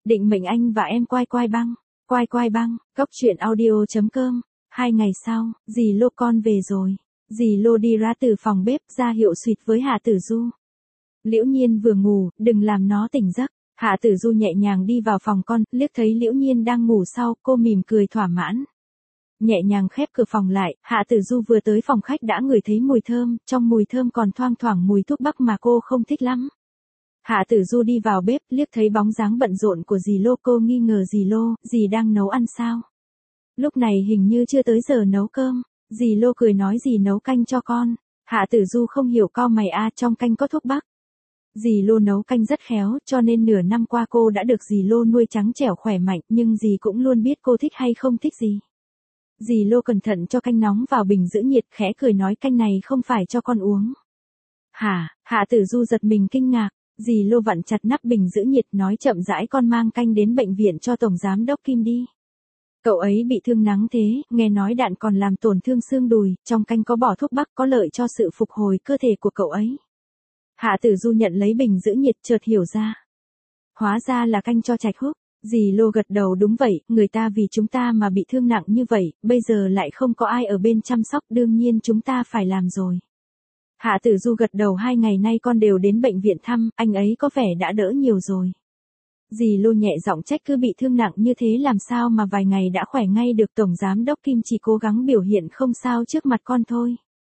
định mệnh anh và em quai quai băng. Quai quai băng, Cốc Truyện Audio.com. 2 ngày sau, dì Lô con về rồi. Dì Lô đi ra từ phòng bếp ra hiệu suýt với Hạ Tử Du. Liễu Nhiên vừa ngủ, đừng làm nó tỉnh giấc. Hạ Tử Du nhẹ nhàng đi vào phòng con, liếc thấy Liễu Nhiên đang ngủ sau, cô mỉm cười thỏa mãn. Nhẹ nhàng khép cửa phòng lại, Hạ Tử Du vừa tới phòng khách đã ngửi thấy mùi thơm, trong mùi thơm còn thoang thoảng mùi thuốc bắc mà cô không thích lắm. Hạ Tử Du đi vào bếp, liếc thấy bóng dáng bận rộn của dì Lô, cô nghi ngờ dì Lô, dì đang nấu ăn sao? Lúc này hình như chưa tới giờ nấu cơm. Dì Lô cười nói dì nấu canh cho con. Hạ Tử Du không hiểu, cau mày, trong canh có thuốc bắc. Dì Lô nấu canh rất khéo, cho nên nửa năm qua cô đã được dì Lô nuôi trắng trẻo khỏe mạnh, nhưng dì cũng luôn biết cô thích hay không thích gì. Dì Lô cẩn thận cho canh nóng vào bình giữ nhiệt, khẽ cười nói canh này không phải cho con uống. Hả? Hạ Tử Du giật mình kinh ngạc. Dì Lô vặn chặt nắp bình giữ nhiệt nói chậm rãi, con mang canh đến bệnh viện cho Tổng Giám Đốc Kim đi. Cậu ấy bị thương nắng thế, nghe nói đạn còn làm tổn thương xương đùi, trong canh có bỏ thuốc bắc có lợi cho sự phục hồi cơ thể của cậu ấy. Hạ Tử Du nhận lấy bình giữ nhiệt chợt hiểu ra. Hóa ra là canh cho Trạch Húc. Dì Lô gật đầu đúng vậy, người ta vì chúng ta mà bị thương nặng như vậy, bây giờ lại không có ai ở bên chăm sóc, đương nhiên chúng ta phải làm rồi. Hạ Tử Du gật đầu, 2 ngày nay con đều đến bệnh viện thăm, anh ấy có vẻ đã đỡ nhiều rồi. Dì Lô nhẹ giọng trách cứ bị thương nặng như thế làm sao mà vài ngày đã khỏe ngay được, Tổng Giám Đốc Kim chỉ cố gắng biểu hiện không sao trước mặt con thôi.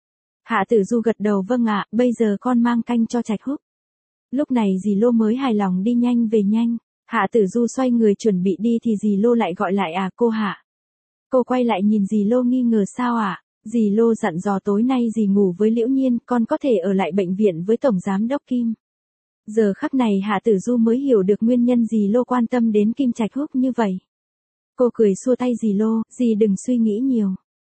Hạ Tử Du gật đầu vâng ạ, bây giờ con mang canh cho Trạch Húc. Lúc này dì Lô mới hài lòng đi nhanh về nhanh. Hạ Tử Du xoay người chuẩn bị đi thì dì Lô lại gọi lại cô Hạ. Cô quay lại nhìn dì Lô nghi ngờ sao ạ? Dì Lô dặn dò tối nay dì ngủ với Liễu Nhiên, con có thể ở lại bệnh viện với Tổng Giám Đốc Kim. Giờ khắc này Hạ Tử Du mới hiểu được nguyên nhân dì Lô quan tâm đến Kim Trạch Húc như vậy. Cô cười xua tay dì Lô, dì đừng suy nghĩ nhiều.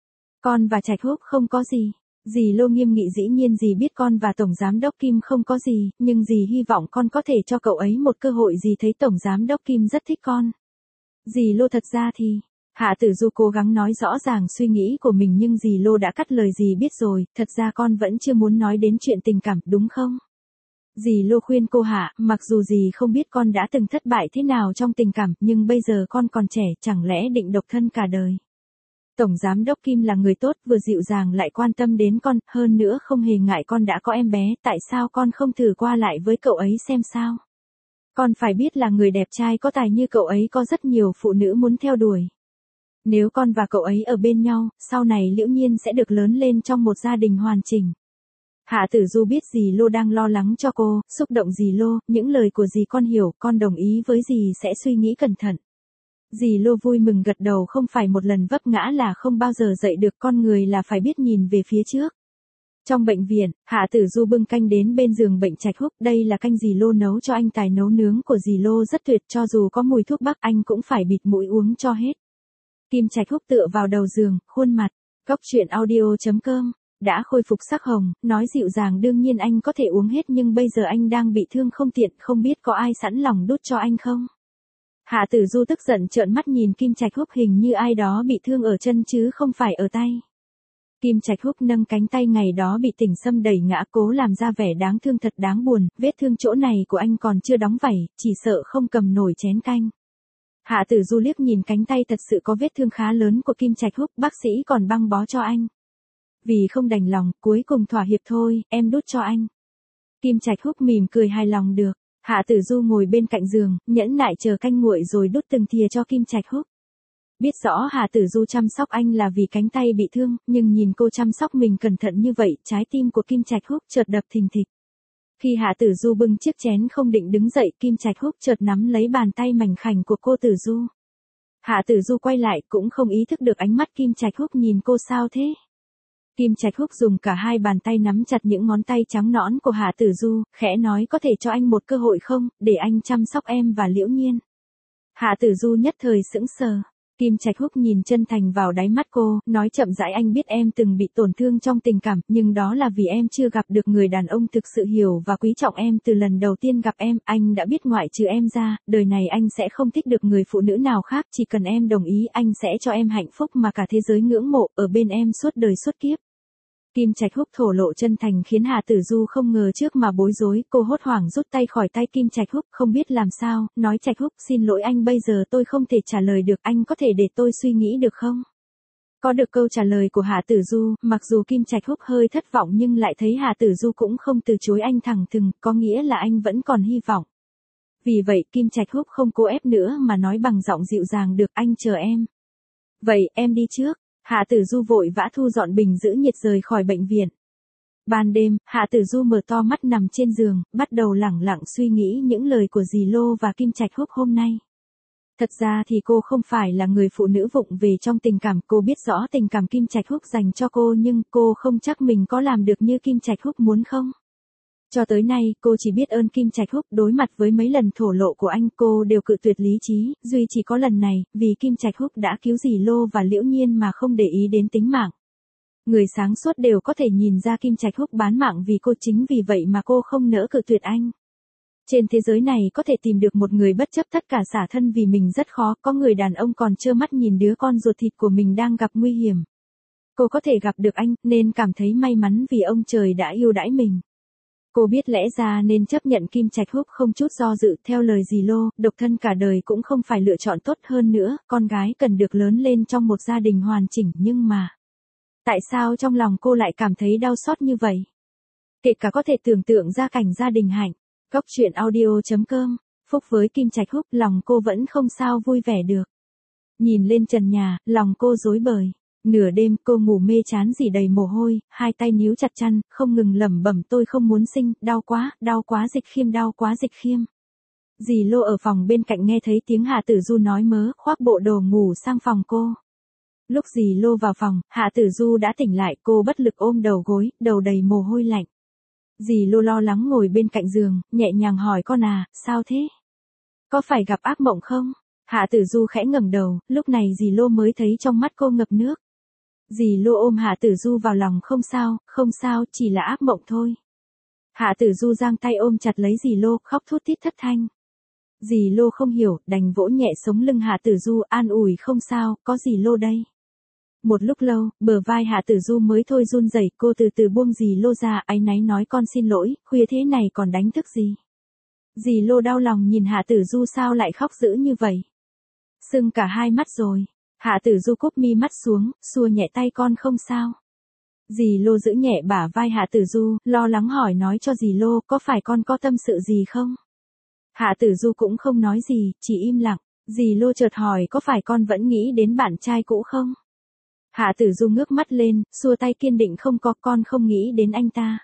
Con và Trạch Húc không có gì. Dì Lô nghiêm nghị dĩ nhiên dì biết con và Tổng Giám Đốc Kim không có gì, nhưng dì hy vọng con có thể cho cậu ấy một cơ hội, dì thấy Tổng Giám Đốc Kim rất thích con. Dì Lô thật ra thì... Hạ Tử Du cố gắng nói rõ ràng suy nghĩ của mình nhưng dì Lô đã cắt lời dì biết rồi, thật ra con vẫn chưa muốn nói đến chuyện tình cảm, đúng không? Dì Lô khuyên cô Hạ, mặc dù dì không biết con đã từng thất bại thế nào trong tình cảm, nhưng bây giờ con còn trẻ, chẳng lẽ định độc thân cả đời. Tổng Giám Đốc Kim là người tốt, vừa dịu dàng lại quan tâm đến con, hơn nữa không hề ngại con đã có em bé, tại sao con không thử qua lại với cậu ấy xem sao? Con phải biết là người đẹp trai có tài như cậu ấy có rất nhiều phụ nữ muốn theo đuổi. Nếu con và cậu ấy ở bên nhau, sau này Liễu Nhiên sẽ được lớn lên trong một gia đình hoàn chỉnh. Hạ Tử Du biết dì Lô đang lo lắng cho cô, xúc động dì Lô, những lời của dì con hiểu, con đồng ý với dì sẽ suy nghĩ cẩn thận. Dì Lô vui mừng gật đầu, không phải một lần vấp ngã là không bao giờ dậy được, con người là phải biết nhìn về phía trước. Trong bệnh viện, Hạ Tử Du bưng canh đến bên giường bệnh Trạch Húc, đây là canh dì Lô nấu cho anh, tài nấu nướng của dì Lô rất tuyệt, cho dù có mùi thuốc bắc anh cũng phải bịt mũi uống cho hết. Kim Trạch Húc tựa vào đầu giường, khuôn mặt, Cốc Truyện Audio.com, đã khôi phục sắc hồng, nói dịu dàng đương nhiên anh có thể uống hết nhưng bây giờ anh đang bị thương không tiện, không biết có ai sẵn lòng đút cho anh không? Hạ Tử Du tức giận trợn mắt nhìn Kim Trạch Húc, hình như ai đó bị thương ở chân chứ không phải ở tay. Kim Trạch Húc nâng cánh tay ngày đó bị Tỉnh Sâm đẩy ngã, cố làm ra vẻ đáng thương, thật đáng buồn, vết thương chỗ này của anh còn chưa đóng vảy, chỉ sợ không cầm nổi chén canh. Hạ Tử Du liếc nhìn cánh tay thật sự có vết thương khá lớn của Kim Trạch Húc, bác sĩ còn băng bó cho anh. Vì không đành lòng, cuối cùng thỏa hiệp thôi, em đút cho anh. Kim Trạch Húc mỉm cười hài lòng được. Hạ Tử Du ngồi bên cạnh giường, nhẫn nại chờ canh nguội rồi đút từng thìa cho Kim Trạch Húc. Biết rõ Hạ Tử Du chăm sóc anh là vì cánh tay bị thương, nhưng nhìn cô chăm sóc mình cẩn thận như vậy, trái tim của Kim Trạch Húc chợt đập thình thịch. Khi Hạ Tử Du bưng chiếc chén không định đứng dậy, Kim Trạch Húc chợt nắm lấy bàn tay mảnh khảnh của cô Tử Du. Hạ Tử Du quay lại cũng không ý thức được ánh mắt Kim Trạch Húc nhìn cô sao thế. Kim Trạch Húc dùng cả hai bàn tay nắm chặt những ngón tay trắng nõn của Hạ Tử Du, khẽ nói có thể cho anh một cơ hội không, để anh chăm sóc em và Liễu Nhiên. Hạ Tử Du nhất thời sững sờ. Kim Trạch Húc nhìn chân thành vào đáy mắt cô, nói chậm rãi anh biết em từng bị tổn thương trong tình cảm, nhưng đó là vì em chưa gặp được người đàn ông thực sự hiểu và quý trọng em. Từ lần đầu tiên gặp em, anh đã biết ngoại trừ em ra, đời này anh sẽ không thích được người phụ nữ nào khác, chỉ cần em đồng ý anh sẽ cho em hạnh phúc mà cả thế giới ngưỡng mộ, ở bên em suốt đời suốt kiếp. Kim Trạch Húc thổ lộ chân thành khiến Hà Tử Du không ngờ trước mà bối rối, cô hốt hoảng rút tay khỏi tay Kim Trạch Húc, không biết làm sao, nói Trạch Húc xin lỗi anh, bây giờ tôi không thể trả lời được, anh có thể để tôi suy nghĩ được không? Có được câu trả lời của Hà Tử Du, mặc dù Kim Trạch Húc hơi thất vọng nhưng lại thấy Hà Tử Du cũng không từ chối anh thẳng thừng, có nghĩa là anh vẫn còn hy vọng. Vì vậy Kim Trạch Húc không cố ép nữa mà nói bằng giọng dịu dàng, được, anh chờ em. Vậy em đi trước. Hạ Tử Du vội vã thu dọn bình giữ nhiệt rời khỏi bệnh viện. Ban đêm, Hạ Tử Du mở to mắt nằm trên giường, bắt đầu lẳng lặng suy nghĩ những lời của dì Lô và Kim Trạch Húc hôm nay. Thật ra thì cô không phải là người phụ nữ vụng về trong tình cảm, cô biết rõ tình cảm Kim Trạch Húc dành cho cô nhưng cô không chắc mình có làm được như Kim Trạch Húc muốn không. Cho tới nay, cô chỉ biết ơn Kim Trạch Húc, đối mặt với mấy lần thổ lộ của anh cô đều cự tuyệt lý trí, duy chỉ có lần này, vì Kim Trạch Húc đã cứu dì Lô và Liễu Nhiên mà không để ý đến tính mạng. Người sáng suốt đều có thể nhìn ra Kim Trạch Húc bán mạng vì cô, chính vì vậy mà cô không nỡ cự tuyệt anh. Trên thế giới này có thể tìm được một người bất chấp tất cả xả thân vì mình rất khó, có người đàn ông còn trơ mắt nhìn đứa con ruột thịt của mình đang gặp nguy hiểm. Cô có thể gặp được anh, nên cảm thấy may mắn vì ông trời đã yêu đãi mình. Cô biết lẽ ra nên chấp nhận Kim Trạch Húc không chút do dự, theo lời dì Lô, độc thân cả đời cũng không phải lựa chọn tốt, hơn nữa, con gái cần được lớn lên trong một gia đình hoàn chỉnh, nhưng mà... Tại sao trong lòng cô lại cảm thấy đau xót như vậy? Kể cả có thể tưởng tượng ra cảnh gia đình hạnh. Cốc truyện audio.com, phúc với Kim Trạch Húc, lòng cô vẫn không sao vui vẻ được. Nhìn lên trần nhà, lòng cô rối bời. Nửa đêm cô ngủ mê chán rỉ đầy mồ hôi, hai tay níu chặt chăn, không ngừng lẩm bẩm, tôi không muốn sinh, đau quá Dịch Khiêm, đau quá Dịch Khiêm. Dì Lô ở phòng bên cạnh nghe thấy tiếng Hạ Tử Du nói mớ, khoác bộ đồ ngủ sang phòng cô. Lúc dì Lô vào phòng, Hạ Tử Du đã tỉnh lại, cô bất lực ôm đầu gối, đầu đầy mồ hôi lạnh. Dì Lô lo lắng ngồi bên cạnh giường, nhẹ nhàng hỏi, con à, sao thế? Có phải gặp ác mộng không? Hạ Tử Du khẽ ngẩng đầu, lúc này dì Lô mới thấy trong mắt cô ngập nước. Dì Lô ôm Hạ Tử Du vào lòng, không sao, chỉ là ác mộng thôi. Hạ Tử Du giang tay ôm chặt lấy dì Lô, khóc thút thít thất thanh. Dì Lô không hiểu, đành vỗ nhẹ sống lưng Hạ Tử Du, an ủi, không sao, có dì Lô đây. Một lúc lâu, bờ vai Hạ Tử Du mới thôi run rẩy, cô từ từ buông dì Lô ra, áy náy nói, con xin lỗi, khuya thế này còn đánh thức gì. Dì Lô đau lòng nhìn Hạ Tử Du, sao lại khóc dữ như vậy? Sưng cả hai mắt rồi. Hạ Tử Du cúp mi mắt xuống, xua nhẹ tay, con không sao. Dì Lô giữ nhẹ bả vai Hạ Tử Du, lo lắng hỏi, nói cho dì Lô, có phải con có tâm sự gì không? Hạ Tử Du cũng không nói gì, chỉ im lặng. Dì Lô chợt hỏi, có phải con vẫn nghĩ đến bạn trai cũ không? Hạ Tử Du ngước mắt lên, xua tay kiên định, không có, con không nghĩ đến anh ta.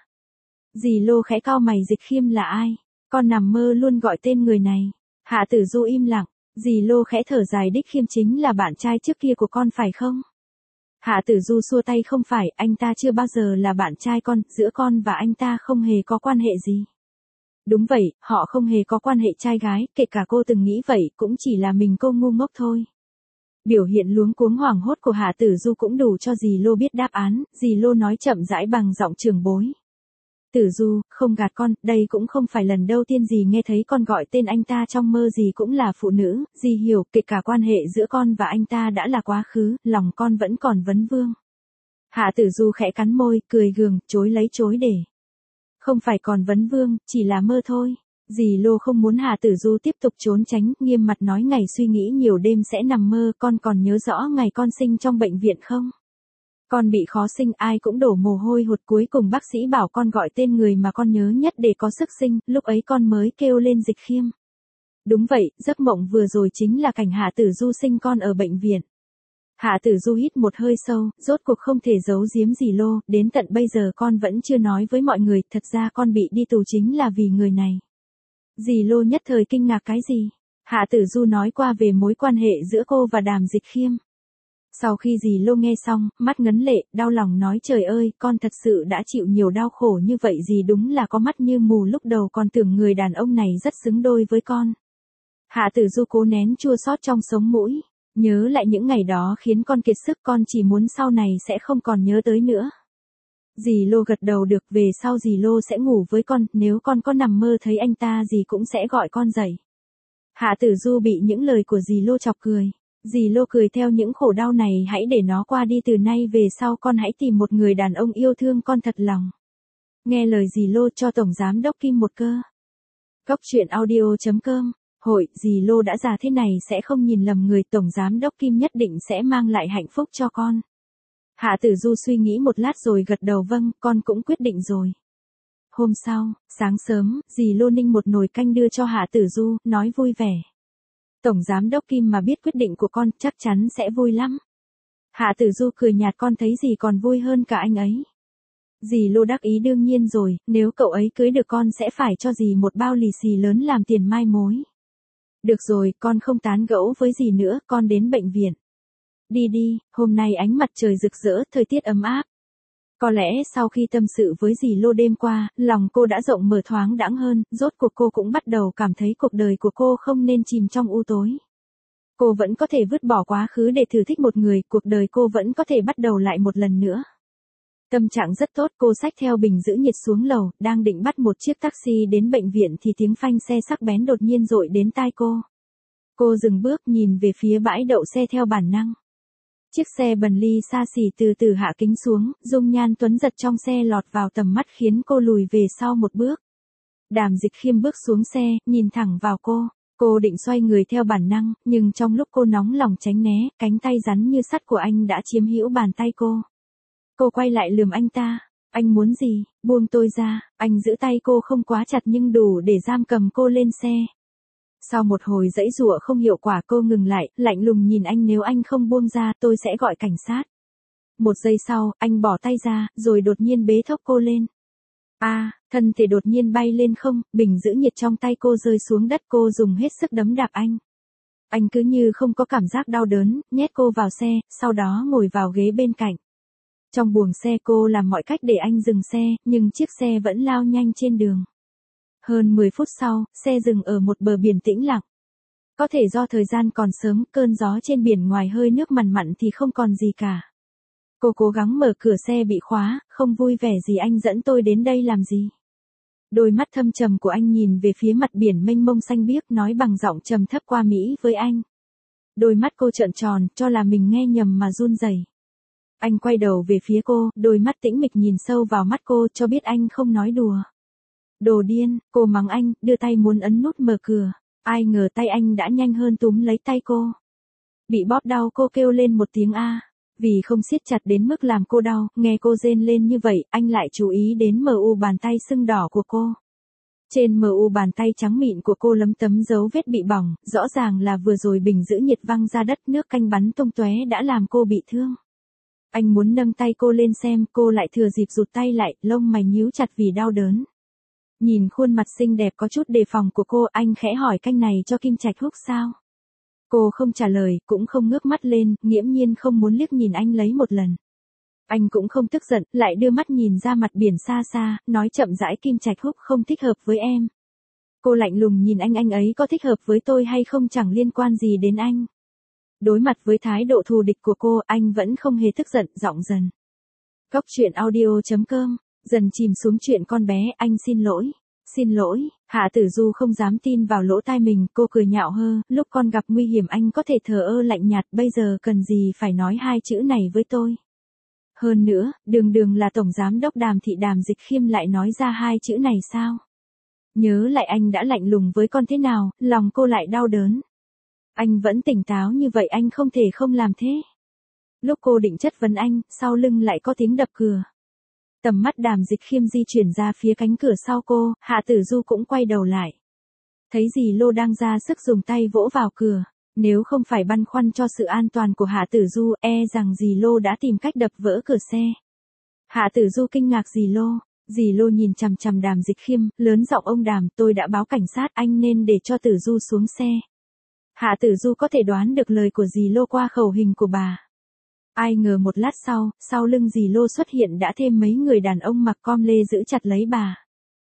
Dì Lô khẽ cau mày, Dịch Khiêm là ai? Con nằm mơ luôn gọi tên người này. Hạ Tử Du im lặng. Dì Lô khẽ thở dài, Đích Khiêm chính là bạn trai trước kia của con phải không? Hạ Tử Du xua tay, không phải, anh ta chưa bao giờ là bạn trai con, giữa con và anh ta không hề có quan hệ gì. Đúng vậy, họ không hề có quan hệ trai gái, kể cả cô từng nghĩ vậy, cũng chỉ là mình cô ngu ngốc thôi. Biểu hiện luống cuống hoảng hốt của Hạ Tử Du cũng đủ cho dì Lô biết đáp án, dì Lô nói chậm rãi bằng giọng trưởng bối. Tử Du, không gạt con, đây cũng không phải lần đầu tiên dì nghe thấy con gọi tên anh ta, trong mơ dì cũng là phụ nữ, dì hiểu, kể cả quan hệ giữa con và anh ta đã là quá khứ, lòng con vẫn còn vấn vương. Hạ Tử Du khẽ cắn môi, cười gượng, chối lấy chối để. Không phải còn vấn vương, chỉ là mơ thôi. Dì Lô không muốn Hạ Tử Du tiếp tục trốn tránh, nghiêm mặt nói, ngày suy nghĩ nhiều đêm sẽ nằm mơ, con còn nhớ rõ ngày con sinh trong bệnh viện không? Con bị khó sinh, ai cũng đổ mồ hôi hột, cuối cùng bác sĩ bảo con gọi tên người mà con nhớ nhất để có sức sinh, lúc ấy con mới kêu lên Dịch Khiêm. Đúng vậy, giấc mộng vừa rồi chính là cảnh Hạ Tử Du sinh con ở bệnh viện. Hạ Tử Du hít một hơi sâu, rốt cuộc không thể giấu giếm dì Lô, đến tận bây giờ con vẫn chưa nói với mọi người, thật ra con bị đi tù chính là vì người này. Dì Lô nhất thời kinh ngạc, cái gì? Hạ Tử Du nói qua về mối quan hệ giữa cô và Đàm Dịch Khiêm. Sau khi dì Lô nghe xong, mắt ngấn lệ, đau lòng nói, trời ơi, con thật sự đã chịu nhiều đau khổ như vậy, dì đúng là có mắt như mù, lúc đầu còn tưởng người đàn ông này rất xứng đôi với con. Hạ Tử Du cố nén chua xót trong sống mũi, nhớ lại những ngày đó khiến con kiệt sức, con chỉ muốn sau này sẽ không còn nhớ tới nữa. Dì Lô gật đầu, được, về sau dì Lô sẽ ngủ với con, nếu con có nằm mơ thấy anh ta dì cũng sẽ gọi con dậy. Hạ Tử Du bị những lời của dì Lô chọc cười. Dì Lô cười theo những khổ đau này hãy để nó qua đi từ nay về sau con hãy tìm một người đàn ông yêu thương con thật lòng. Nghe lời dì Lô cho Tổng Giám Đốc Kim một cơ. Cốc truyện audio.com. Hội, dì Lô đã già thế này sẽ không nhìn lầm người, Tổng Giám Đốc Kim nhất định sẽ mang lại hạnh phúc cho con. Hạ Tử Du suy nghĩ một lát rồi gật đầu vâng, con cũng quyết định rồi. Hôm sau, sáng sớm, dì Lô ninh một nồi canh đưa cho Hạ Tử Du, nói vui vẻ. Tổng Giám Đốc Kim mà biết quyết định của con chắc chắn sẽ vui lắm. Hạ Tử Du cười nhạt con thấy dì còn vui hơn cả anh ấy. Dì Lô đắc ý đương nhiên rồi, nếu cậu ấy cưới được con sẽ phải cho dì một bao lì xì lớn làm tiền mai mối. Được rồi, con không tán gẫu với dì nữa, con đến bệnh viện. Đi đi, hôm nay ánh mặt trời rực rỡ, thời tiết ấm áp. Có lẽ sau khi tâm sự với dì Lô đêm qua, lòng cô đã rộng mở thoáng đãng hơn, rốt cuộc cô cũng bắt đầu cảm thấy cuộc đời của cô không nên chìm trong u tối. Cô vẫn có thể vứt bỏ quá khứ để thử thích một người, cuộc đời cô vẫn có thể bắt đầu lại một lần nữa. Tâm trạng rất tốt, cô xách theo bình giữ nhiệt xuống lầu, đang định bắt một chiếc taxi đến bệnh viện thì tiếng phanh xe sắc bén đột nhiên dội đến tai cô. Cô dừng bước nhìn về phía bãi đậu xe theo bản năng. Chiếc xe Bentley xa xỉ từ từ hạ kính xuống, dung nhan tuấn giật trong xe lọt vào tầm mắt khiến cô lùi về sau một bước. Đàm Dịch Khiêm bước xuống xe, nhìn thẳng vào cô. Cô định xoay người theo bản năng, nhưng trong lúc cô nóng lòng tránh né, cánh tay rắn như sắt của anh đã chiếm hữu bàn tay cô. Cô quay lại lườm anh ta. Anh muốn gì? Buông tôi ra. Anh giữ tay cô không quá chặt nhưng đủ để giam cầm cô lên xe. Sau một hồi giãy giụa không hiệu quả cô ngừng lại, lạnh lùng nhìn anh nếu anh không buông ra tôi sẽ gọi cảnh sát. Một giây sau, anh bỏ tay ra, rồi đột nhiên bế thốc cô lên. Thân thể đột nhiên bay lên không, bình giữ nhiệt trong tay cô rơi xuống đất cô dùng hết sức đấm đạp anh. Anh cứ như không có cảm giác đau đớn, nhét cô vào xe, sau đó ngồi vào ghế bên cạnh. Trong buồng xe cô làm mọi cách để anh dừng xe, nhưng chiếc xe vẫn lao nhanh trên đường. Hơn 10 phút sau, xe dừng ở một bờ biển tĩnh lặng. Có thể do thời gian còn sớm, cơn gió trên biển ngoài hơi nước mặn mặn thì không còn gì cả. Cô cố gắng mở cửa xe bị khóa, không vui vẻ gì anh dẫn tôi đến đây làm gì. Đôi mắt thâm trầm của anh nhìn về phía mặt biển mênh mông xanh biếc nói bằng giọng trầm thấp qua Mỹ với anh. Đôi mắt cô trợn tròn, cho là mình nghe nhầm mà run rẩy. Anh quay đầu về phía cô, đôi mắt tĩnh mịch nhìn sâu vào mắt cô cho biết anh không nói đùa. Đồ điên, cô mắng anh, đưa tay muốn ấn nút mở cửa. Ai ngờ tay anh đã nhanh hơn túm lấy tay cô. Bị bóp đau cô kêu lên một tiếng a. Vì không siết chặt đến mức làm cô đau, nghe cô rên lên như vậy, anh lại chú ý đến MU bàn tay sưng đỏ của cô. Trên MU bàn tay trắng mịn của cô lấm tấm dấu vết bị bỏng, rõ ràng là vừa rồi bình giữ nhiệt văng ra đất nước canh bắn tung tóe đã làm cô bị thương. Anh muốn nâng tay cô lên xem, cô lại thừa dịp rụt tay lại, lông mày nhíu chặt vì đau đớn. Nhìn khuôn mặt xinh đẹp có chút đề phòng của cô, anh khẽ hỏi canh này cho Kim Trạch Húc sao? Cô không trả lời, cũng không ngước mắt lên, nghiễm nhiên không muốn liếc nhìn anh lấy một lần. Anh cũng không tức giận, lại đưa mắt nhìn ra mặt biển xa xa, nói chậm rãi Kim Trạch Húc không thích hợp với em. Cô lạnh lùng nhìn anh ấy có thích hợp với tôi hay không chẳng liên quan gì đến anh. Đối mặt với thái độ thù địch của cô, anh vẫn không hề tức giận, giọng dần. Cốc truyện audio.com, dần chìm xuống chuyện con bé, anh xin lỗi. Xin lỗi, Hạ Tử Du không dám tin vào lỗ tai mình, cô cười nhạo hơ, lúc con gặp nguy hiểm anh có thể thờ ơ lạnh nhạt, bây giờ cần gì phải nói hai chữ này với tôi. Hơn nữa, đường là Tổng Giám Đốc Đàm Thị Đàm Dịch Khiêm lại nói ra hai chữ này sao? Nhớ lại anh đã lạnh lùng với con thế nào, lòng cô lại đau đớn. Anh vẫn tỉnh táo như vậy anh không thể không làm thế. Lúc cô định chất vấn anh, sau lưng lại có tiếng đập cửa. Tầm mắt Đàm Dịch Khiêm di chuyển ra phía cánh cửa sau cô, Hạ Tử Du cũng quay đầu lại. Thấy dì Lô đang ra sức dùng tay vỗ vào cửa. Nếu không phải băn khoăn cho sự an toàn của Hạ Tử Du, rằng dì Lô đã tìm cách đập vỡ cửa xe. Hạ Tử Du kinh ngạc dì Lô nhìn chằm chằm Đàm Dịch Khiêm, lớn giọng ông Đàm, tôi đã báo cảnh sát, anh nên để cho Tử Du xuống xe. Hạ Tử Du có thể đoán được lời của dì Lô qua khẩu hình của bà. Ai ngờ một lát sau lưng dì Lô xuất hiện đã thêm mấy người đàn ông mặc com lê giữ chặt lấy bà.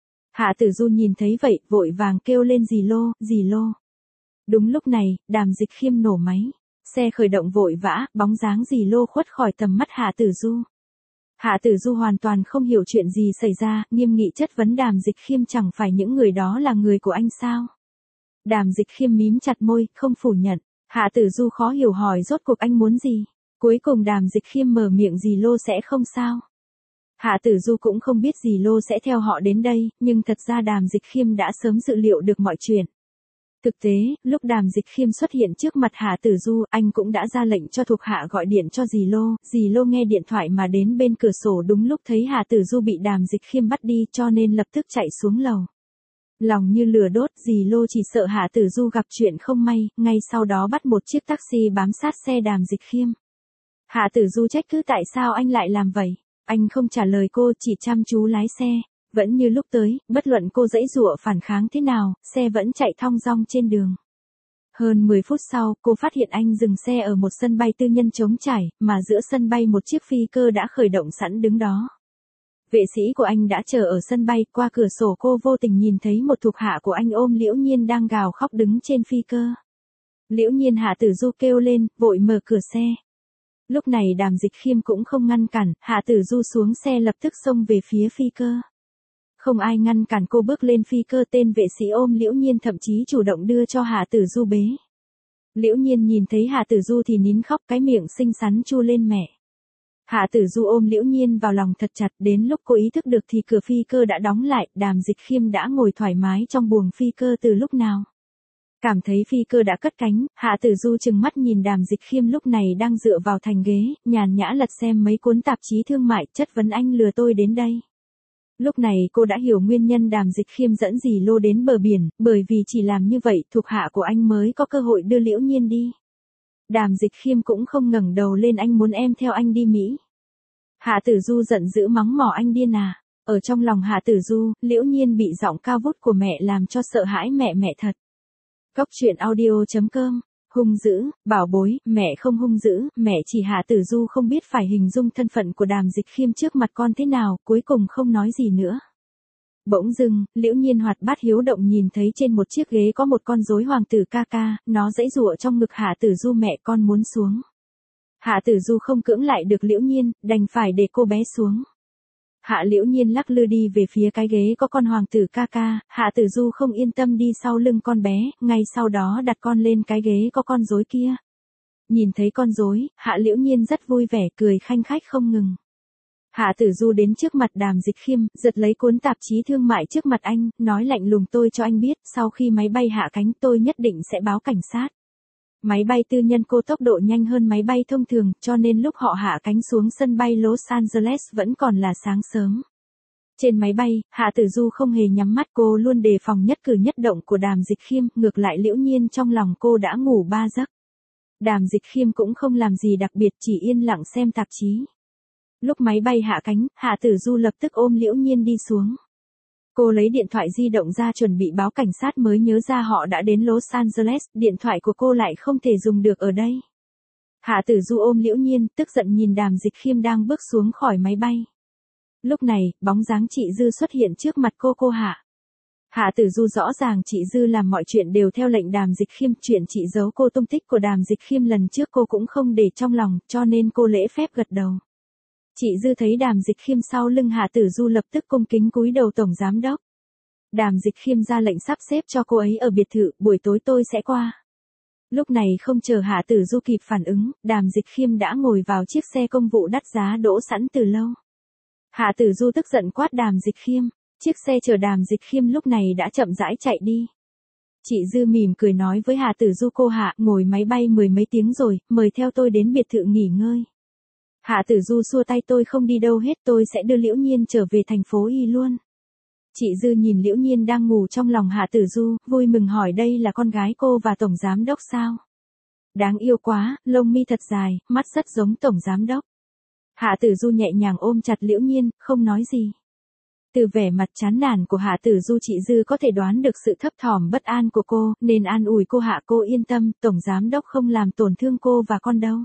Hạ Tử Du nhìn thấy vậy, vội vàng kêu lên dì Lô. Đúng lúc này, Đàm Dịch Khiêm nổ máy. Xe khởi động vội vã, bóng dáng dì Lô khuất khỏi tầm mắt Hạ Tử Du. Hạ Tử Du hoàn toàn không hiểu chuyện gì xảy ra, nghiêm nghị chất vấn Đàm Dịch Khiêm chẳng phải những người đó là người của anh sao? Đàm Dịch Khiêm mím chặt môi, không phủ nhận. Hạ Tử Du khó hiểu hỏi rốt cuộc anh muốn gì. Cuối cùng Đàm Dịch Khiêm mở miệng dì Lô sẽ không sao. Hạ Tử Du cũng không biết dì Lô sẽ theo họ đến đây, nhưng thật ra Đàm Dịch Khiêm đã sớm dự liệu được mọi chuyện. Thực tế, lúc Đàm Dịch Khiêm xuất hiện trước mặt Hạ Tử Du, anh cũng đã ra lệnh cho thuộc hạ gọi điện cho dì Lô nghe điện thoại mà đến bên cửa sổ đúng lúc thấy Hạ Tử Du bị Đàm Dịch Khiêm bắt đi cho nên lập tức chạy xuống lầu. Lòng như lửa đốt, dì Lô chỉ sợ Hạ Tử Du gặp chuyện không may, ngay sau đó bắt một chiếc taxi bám sát xe Đàm Dịch Khiêm. Hạ Tử Du trách cứ tại sao anh lại làm vậy. Anh không trả lời cô, chỉ chăm chú lái xe. Vẫn như lúc tới, bất luận cô giãy giụa phản kháng thế nào, xe vẫn chạy thong dong trên đường. Hơn 10 phút sau, cô phát hiện anh dừng xe ở một sân bay tư nhân trống trải, mà giữa sân bay một chiếc phi cơ đã khởi động sẵn đứng đó. Vệ sĩ của anh đã chờ ở sân bay, qua cửa sổ cô vô tình nhìn thấy một thuộc hạ của anh ôm Liễu Nhiên đang gào khóc đứng trên phi cơ. Liễu Nhiên, Hạ Tử Du kêu lên, vội mở cửa xe. Lúc này Đàm Dịch Khiêm cũng không ngăn cản, Hạ Tử Du xuống xe lập tức xông về phía phi cơ. Không ai ngăn cản cô bước lên phi cơ, tên vệ sĩ ôm Liễu Nhiên thậm chí chủ động đưa cho Hạ Tử Du bế. Liễu Nhiên nhìn thấy Hạ Tử Du thì nín khóc, cái miệng xinh xắn chu lên mẹ. Hạ Tử Du ôm Liễu Nhiên vào lòng thật chặt, đến lúc cô ý thức được thì cửa phi cơ đã đóng lại, Đàm Dịch Khiêm đã ngồi thoải mái trong buồng phi cơ từ lúc nào. Cảm thấy phi cơ đã cất cánh, Hạ Tử Du trừng mắt nhìn Đàm Dịch Khiêm lúc này đang dựa vào thành ghế, nhàn nhã lật xem mấy cuốn tạp chí thương mại, chất vấn anh lừa tôi đến đây. Lúc này cô đã hiểu nguyên nhân Đàm Dịch Khiêm dẫn dì Lô đến bờ biển, bởi vì chỉ làm như vậy thuộc hạ của anh mới có cơ hội đưa Liễu Nhiên đi. Đàm Dịch Khiêm cũng không ngẩng đầu lên, anh muốn em theo anh đi Mỹ. Hạ Tử Du giận dữ mắng mỏ, anh điên à. Ở trong lòng Hạ Tử Du, Liễu Nhiên bị giọng cao vút của mẹ làm cho sợ hãi, mẹ thật. Cốc truyện audio.com. Hung dữ, bảo bối, mẹ không hung dữ, mẹ chỉ. Hạ Tử Du không biết phải hình dung thân phận của Đàm Dịch Khiêm trước mặt con thế nào, cuối cùng không nói gì nữa. Bỗng dưng, Liễu Nhiên hoạt bát hiếu động nhìn thấy trên một chiếc ghế có một con rối hoàng tử ca ca, nó giãy giụa trong ngực Hạ Tử Du, mẹ con muốn xuống. Hạ Tử Du không cưỡng lại được Liễu Nhiên, đành phải để cô bé xuống. Hạ Liễu Nhiên lắc lư đi về phía cái ghế có con hoàng tử ca ca, Hạ Tử Du không yên tâm đi sau lưng con bé, ngay sau đó đặt con lên cái ghế có con rối kia. Nhìn thấy con rối, Hạ Liễu Nhiên rất vui vẻ, cười khanh khách không ngừng. Hạ Tử Du đến trước mặt Đàm Dịch Khiêm, giật lấy cuốn tạp chí thương mại trước mặt anh, nói lạnh lùng, tôi cho anh biết, sau khi máy bay hạ cánh tôi nhất định sẽ báo cảnh sát. Máy bay tư nhân cô tốc độ nhanh hơn máy bay thông thường, cho nên lúc họ hạ cánh xuống sân bay Los Angeles vẫn còn là sáng sớm. Trên máy bay, Hạ Tử Du không hề nhắm mắt, cô luôn đề phòng nhất cử nhất động của Đàm Dịch Khiêm, ngược lại Liễu Nhiên trong lòng cô đã ngủ 3 giấc. Đàm Dịch Khiêm cũng không làm gì đặc biệt, chỉ yên lặng xem tạp chí. Lúc máy bay hạ cánh, Hạ Tử Du lập tức ôm Liễu Nhiên đi xuống. Cô lấy điện thoại di động ra chuẩn bị báo cảnh sát mới nhớ ra họ đã đến Los Angeles, điện thoại của cô lại không thể dùng được ở đây. Hạ Tử Du ôm Liễu Nhiên, tức giận nhìn Đàm Dịch Khiêm đang bước xuống khỏi máy bay. Lúc này, bóng dáng chị Dư xuất hiện trước mặt cô Hạ. Hạ Tử Du rõ ràng chị Dư làm mọi chuyện đều theo lệnh Đàm Dịch Khiêm, chuyện chị giấu cô tung tích của Đàm Dịch Khiêm lần trước cô cũng không để trong lòng, cho nên cô lễ phép gật đầu. Chị Dư thấy Đàm Dịch Khiêm sau lưng Hạ Tử Du lập tức cung kính cúi đầu, tổng giám đốc. Đàm Dịch Khiêm ra lệnh sắp xếp cho cô ấy ở biệt thự, buổi tối tôi sẽ qua. Lúc này không chờ Hạ Tử Du kịp phản ứng, Đàm Dịch Khiêm đã ngồi vào chiếc xe công vụ đắt giá đỗ sẵn từ lâu. Hạ Tử Du tức giận quát Đàm Dịch Khiêm, chiếc xe chở Đàm Dịch Khiêm lúc này đã chậm rãi chạy đi. Chị Dư mỉm cười nói với Hạ Tử Du, cô Hạ, ngồi máy bay mười mấy tiếng rồi, mời theo tôi đến biệt thự nghỉ ngơi. Hạ Tử Du xua tay, tôi không đi đâu hết, tôi sẽ đưa Liễu Nhiên trở về thành phố Y luôn. Chị Dư nhìn Liễu Nhiên đang ngủ trong lòng Hạ Tử Du, vui mừng hỏi, đây là con gái cô và tổng giám đốc sao? Đáng yêu quá, lông mi thật dài, mắt rất giống tổng giám đốc. Hạ Tử Du nhẹ nhàng ôm chặt Liễu Nhiên, không nói gì. Từ vẻ mặt chán nản của Hạ Tử Du, chị Dư có thể đoán được sự thấp thỏm bất an của cô, nên an ủi cô, Hạ cô yên tâm, tổng giám đốc không làm tổn thương cô và con đâu.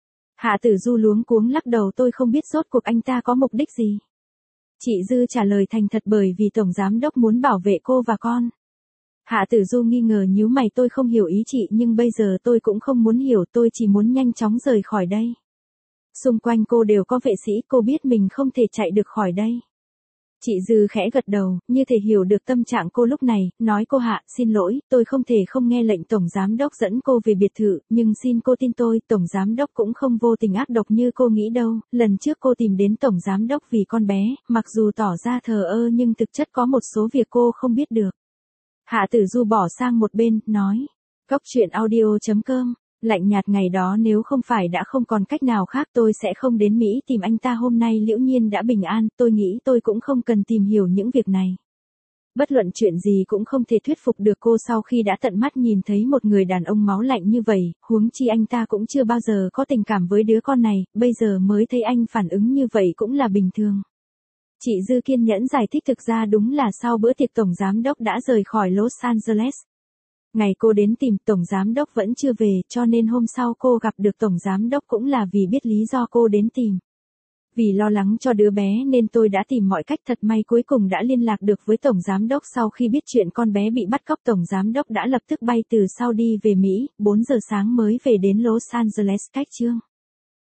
Hạ Tử Du luống cuống lắc đầu, tôi không biết rốt cuộc anh ta có mục đích gì. Chị Dư trả lời thành thật, bởi vì tổng giám đốc muốn bảo vệ cô và con. Hạ Tử Du nghi ngờ nhíu mày, tôi không hiểu ý chị, nhưng bây giờ tôi cũng không muốn hiểu, tôi chỉ muốn nhanh chóng rời khỏi đây. Xung quanh cô đều có vệ sĩ, cô biết mình không thể chạy được khỏi đây. Chị Dư khẽ gật đầu, như thể hiểu được tâm trạng cô lúc này, nói cô Hạ, xin lỗi, tôi không thể không nghe lệnh Tổng Giám Đốc dẫn cô về biệt thự, nhưng xin cô tin tôi, Tổng Giám Đốc cũng không vô tình ác độc như cô nghĩ đâu, lần trước cô tìm đến Tổng Giám Đốc vì con bé, mặc dù tỏ ra thờ ơ nhưng thực chất có một số việc cô không biết được. Hạ Tử Du bỏ sang một bên, nói, Cốc truyện audio.com. Lạnh nhạt ngày đó nếu không phải đã không còn cách nào khác tôi sẽ không đến Mỹ tìm anh ta hôm nay Liễu Nhiên đã bình an, tôi nghĩ tôi cũng không cần tìm hiểu những việc này. Bất luận chuyện gì cũng không thể thuyết phục được cô sau khi đã tận mắt nhìn thấy một người đàn ông máu lạnh như vậy, huống chi anh ta cũng chưa bao giờ có tình cảm với đứa con này, bây giờ mới thấy anh phản ứng như vậy cũng là bình thường. Chị Dư kiên nhẫn giải thích thực ra đúng là sau bữa tiệc Tổng Giám Đốc đã rời khỏi Los Angeles. Ngày cô đến tìm Tổng Giám Đốc vẫn chưa về, cho nên hôm sau cô gặp được Tổng Giám Đốc cũng là vì biết lý do cô đến tìm. Vì lo lắng cho đứa bé nên tôi đã tìm mọi cách, thật may cuối cùng đã liên lạc được với Tổng Giám Đốc sau khi biết chuyện con bé bị bắt cóc. Tổng Giám Đốc đã lập tức bay từ Saudi về Mỹ, 4 giờ sáng mới về đến Los Angeles. Cách chương